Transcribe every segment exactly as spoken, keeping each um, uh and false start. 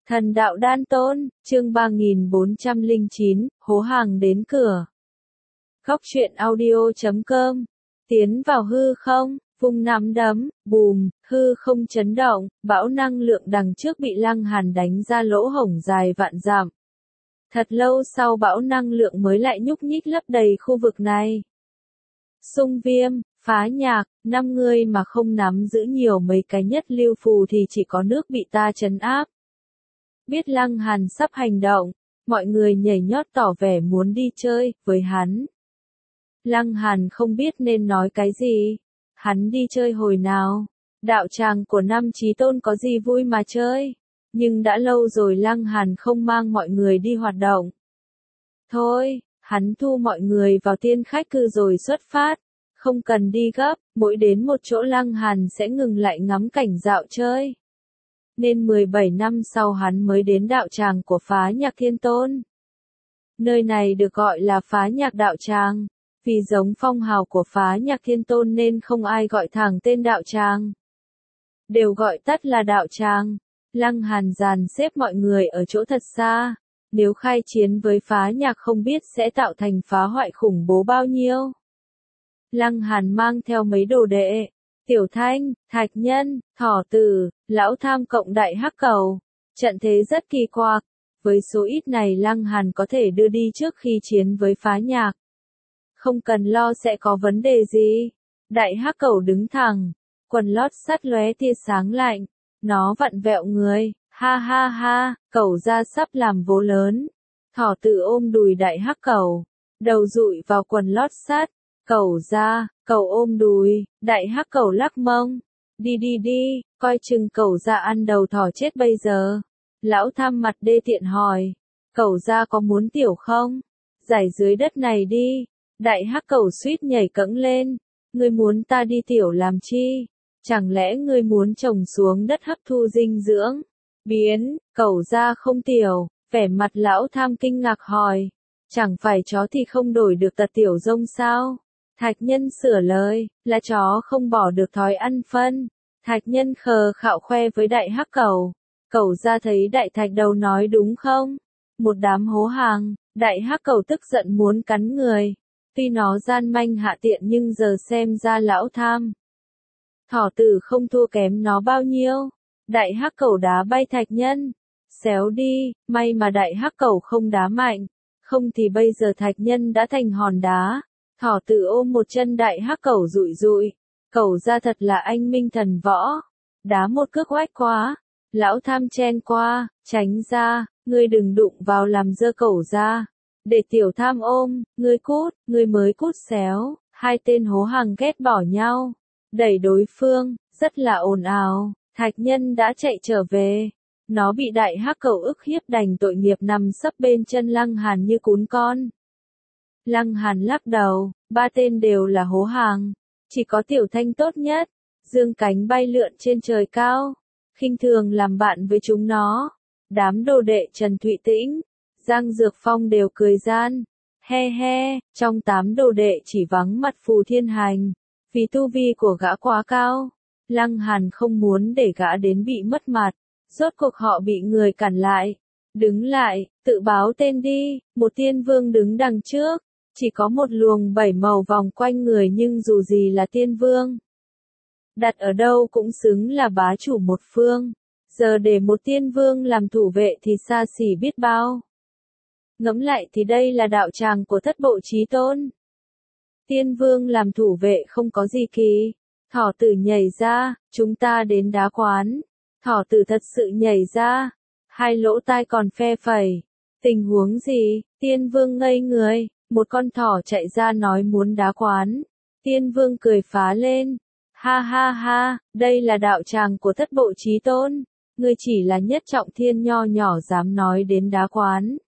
Thần đạo đan tôn, chương ba nghìn bốn trăm lẻ chín, hố hàng đến cửa. Góc truyện audio chấm com. Tiến vào hư không, vung nắm đấm, bùm, hư không chấn động, bão năng lượng đằng trước bị Lăng Hàn đánh ra lỗ hổng dài vạn dặm. Thật lâu sau bão năng lượng mới lại nhúc nhích lấp đầy khu vực này. Xung Viêm, Phá Nhạc, năm người mà không nắm giữ nhiều mấy cái nhất lưu phù thì chỉ có nước bị ta trấn áp. Biết Lăng Hàn sắp hành động, mọi người nhảy nhót tỏ vẻ muốn đi chơi với hắn. Lăng Hàn không biết nên nói cái gì. Hắn đi chơi hồi nào? Đạo tràng của năm chí tôn có gì vui mà chơi? Nhưng đã lâu rồi Lăng Hàn không mang mọi người đi hoạt động. Thôi, hắn thu mọi người vào tiên khách cư rồi xuất phát. Không cần đi gấp, mỗi đến một chỗ Lăng Hàn sẽ ngừng lại ngắm cảnh dạo chơi. Nên mười bảy năm sau hắn mới đến đạo tràng của Phá Nhạc Thiên Tôn. Nơi này được gọi là Phá Nhạc Đạo Tràng, vì giống phong hào của Phá Nhạc Thiên Tôn nên không ai gọi thẳng tên đạo tràng. Đều gọi tắt là đạo tràng. Lăng Hàn dàn xếp mọi người ở chỗ thật xa, nếu khai chiến với Phá Nhạc không biết sẽ tạo thành phá hoại khủng bố bao nhiêu. Lăng Hàn mang theo mấy đồ đệ. Tiểu Thanh, Thạch Nhân, Thỏ Tử, Lão Tham cộng Đại Hắc Cầu. Trận thế rất kỳ quặc. Với số ít này Lăng Hàn có thể đưa đi trước khi chiến với Phá Nhạc. Không cần lo sẽ có vấn đề gì. Đại Hắc Cầu đứng thẳng. Quần lót sắt lóe tia sáng lạnh. Nó vặn vẹo người. Ha ha ha, Cầu ra sắp làm vố lớn. Thỏ Tử ôm đùi Đại Hắc Cầu. Đầu dụi vào quần lót sắt. Cầu ra, Cầu ôm đùi, Đại Hắc Cầu lắc mông. Đi đi đi, coi chừng Cầu ra ăn đầu thỏ chết bây giờ. Lão Tham mặt đê tiện hỏi. Cầu ra có muốn tiểu không? Giải dưới đất này đi. Đại Hắc Cầu suýt nhảy cẫng lên. Ngươi muốn ta đi tiểu làm chi? Chẳng lẽ ngươi muốn trồng xuống đất hấp thu dinh dưỡng? Biến, Cầu ra không tiểu. Vẻ mặt Lão Tham kinh ngạc hỏi. Chẳng phải chó thì không đổi được tật tiểu rông sao? Thạch Nhân sửa lời, là chó không bỏ được thói ăn phân. Thạch Nhân khờ khạo khoe với Đại Hắc Cầu. Cầu ra thấy Đại Thạch Đầu nói đúng không? Một đám hố hàng. Đại Hắc Cầu tức giận muốn cắn người. Tuy nó gian manh hạ tiện nhưng giờ xem ra Lão Tham. Thỏ Tử không thua kém nó bao nhiêu. Đại Hắc Cầu đá bay Thạch Nhân. Xéo đi, may mà Đại Hắc Cầu không đá mạnh. Không thì bây giờ Thạch Nhân đã thành hòn đá. Thỏ Tử ôm một chân Đại Hắc Cầu rụi rụi. Cầu ra thật là anh minh thần võ. Đá một cước oách quá. Lão Tham chen qua, tránh ra, ngươi đừng đụng vào làm dơ Cầu ra. Để Tiểu Tham ôm, ngươi cút, ngươi mới cút xéo. Hai tên hố hàng ghét bỏ nhau. Đẩy đối phương, rất là ồn ào. Thạch Nhân đã chạy trở về. Nó bị Đại Hắc Cầu ức hiếp đành tội nghiệp nằm sấp bên chân Lăng Hàn như cún con. Lăng Hàn lắc đầu, ba tên đều là hố hàng. Chỉ có Tiểu Thanh tốt nhất. Dương cánh bay lượn trên trời cao. Khinh thường làm bạn với chúng nó. Đám đồ đệ Trần Thụy Tĩnh, Giang Dược Phong đều cười gian. He he, trong tám đồ đệ chỉ vắng mặt Phù Thiên Hành. Vì tu vi của gã quá cao. Lăng Hàn không muốn để gã đến bị mất mặt. Rốt cuộc họ bị người cản lại. Đứng lại, tự báo tên đi. Một tiên vương đứng đằng trước. Chỉ có một luồng bảy màu vòng quanh người nhưng dù gì là tiên vương. Đặt ở đâu cũng xứng là bá chủ một phương. Giờ để một tiên vương làm thủ vệ thì xa xỉ biết bao. Ngẫm lại thì đây là đạo tràng của thất bộ chí tôn. Tiên vương làm thủ vệ không có gì kỳ. Thỏ Tử nhảy ra, chúng ta đến đá quán. Thỏ Tử thật sự nhảy ra. Hai lỗ tai còn phe phẩy. Tình huống gì? Tiên vương ngây người. Một con thỏ chạy ra nói muốn đá quán. Tiên vương cười phá lên. Ha ha ha, đây là đạo tràng của thất bộ chí tôn. Ngươi chỉ là nhất trọng thiên nho nhỏ dám nói đến đá quán.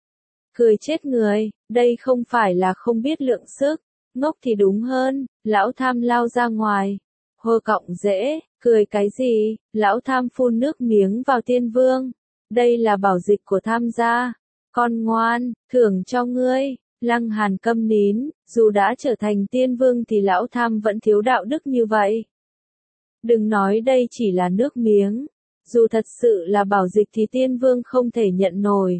Cười chết người, đây không phải là không biết lượng sức. Ngốc thì đúng hơn. Lão Tham lao ra ngoài. Hô cọng dễ, cười cái gì? Lão Tham phun nước miếng vào tiên vương. Đây là bảo dịch của Tham gia. Con ngoan, thưởng cho ngươi. Lăng Hàn câm nín, dù đã trở thành tiên vương thì Lão Tham vẫn thiếu đạo đức như vậy. Đừng nói đây chỉ là nước miếng. Dù thật sự là bảo dịch thì tiên vương không thể nhận nổi.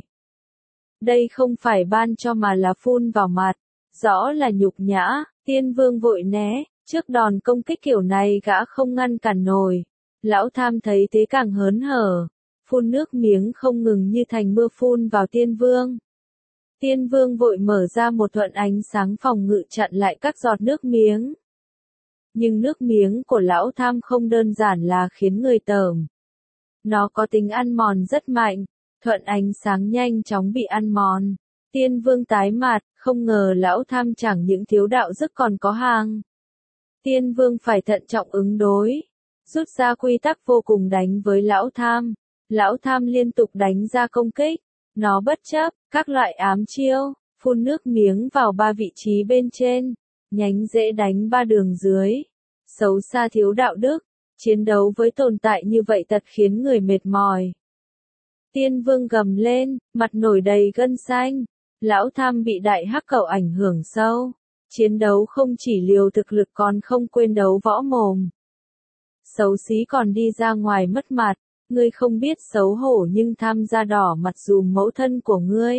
Đây không phải ban cho mà là phun vào mặt, rõ là nhục nhã, tiên vương vội né, trước đòn công kích kiểu này gã không ngăn cản nổi. Lão Tham thấy thế càng hớn hở, phun nước miếng không ngừng như thành mưa phun vào tiên vương. Tiên vương vội mở ra một thuận ánh sáng phòng ngự chặn lại các giọt nước miếng. Nhưng nước miếng của lão Tham không đơn giản là khiến người tởm. Nó có tính ăn mòn rất mạnh, thuận ánh sáng nhanh chóng bị ăn mòn. Tiên vương tái mặt, không ngờ lão Tham chẳng những thiếu đạo đức còn có hàng. Tiên vương phải thận trọng ứng đối, rút ra quy tắc vô cùng đánh với lão Tham. Lão Tham liên tục đánh ra công kích, nó bất chấp các loại ám chiêu, phun nước miếng vào ba vị trí bên trên, nhánh rễ đánh ba đường dưới. Xấu xa thiếu đạo đức, chiến đấu với tồn tại như vậy thật khiến người mệt mỏi. Tiên vương gầm lên, mặt nổi đầy gân xanh. Lão Tham bị đại hắc cầu ảnh hưởng sâu. Chiến đấu không chỉ liều thực lực còn không quên đấu võ mồm. Xấu xí còn đi ra ngoài mất mặt. Ngươi không biết xấu hổ nhưng Tham gia đỏ mặt dùm mẫu thân của ngươi.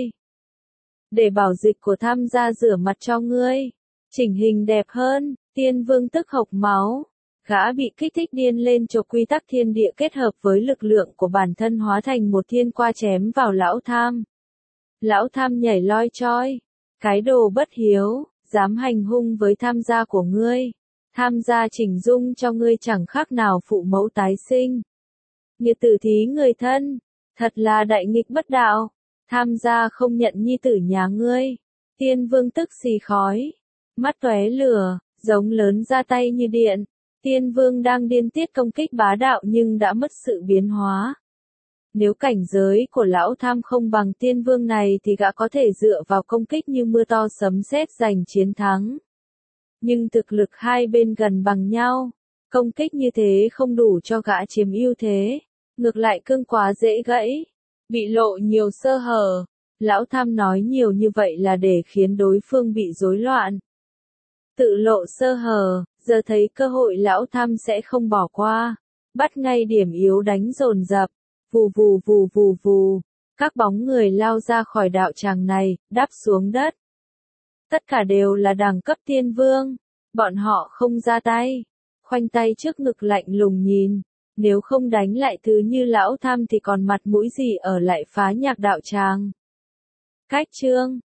Để bảo dịch của Tham gia rửa mặt cho ngươi. Chỉnh hình đẹp hơn, tiên vương tức hộc máu. Gã bị kích thích điên lên cho quy tắc thiên địa kết hợp với lực lượng của bản thân hóa thành một thiên qua chém vào lão Tham. Lão Tham nhảy loi choi. Cái đồ bất hiếu, dám hành hung với Tham gia của ngươi. Tham gia chỉnh dung cho ngươi chẳng khác nào phụ mẫu tái sinh. Nghiệt tử thí người thân, thật là đại nghịch bất đạo. Tham gia không nhận nhi tử nhà ngươi. Tiên vương tức xì khói, mắt tóe lửa, giống lớn ra tay như điện. Tiên vương đang điên tiết công kích bá đạo nhưng đã mất sự biến hóa. Nếu cảnh giới của lão Tham không bằng tiên vương này thì gã có thể dựa vào công kích như mưa to sấm sét giành chiến thắng. Nhưng thực lực hai bên gần bằng nhau, công kích như thế không đủ cho gã chiếm ưu thế, ngược lại cương quá dễ gãy, bị lộ nhiều sơ hở. Lão Tham nói nhiều như vậy là để khiến đối phương bị rối loạn. Tự lộ sơ hở, giờ thấy cơ hội lão Tham sẽ không bỏ qua, bắt ngay điểm yếu đánh dồn dập, vù vù vù vù vù, các bóng người lao ra khỏi đạo tràng này, đáp xuống đất. Tất cả đều là đẳng cấp tiên vương, bọn họ không ra tay, khoanh tay trước ngực lạnh lùng nhìn, nếu không đánh lại thứ như lão Tham thì còn mặt mũi gì ở lại phá nhạc đạo tràng. Cách chương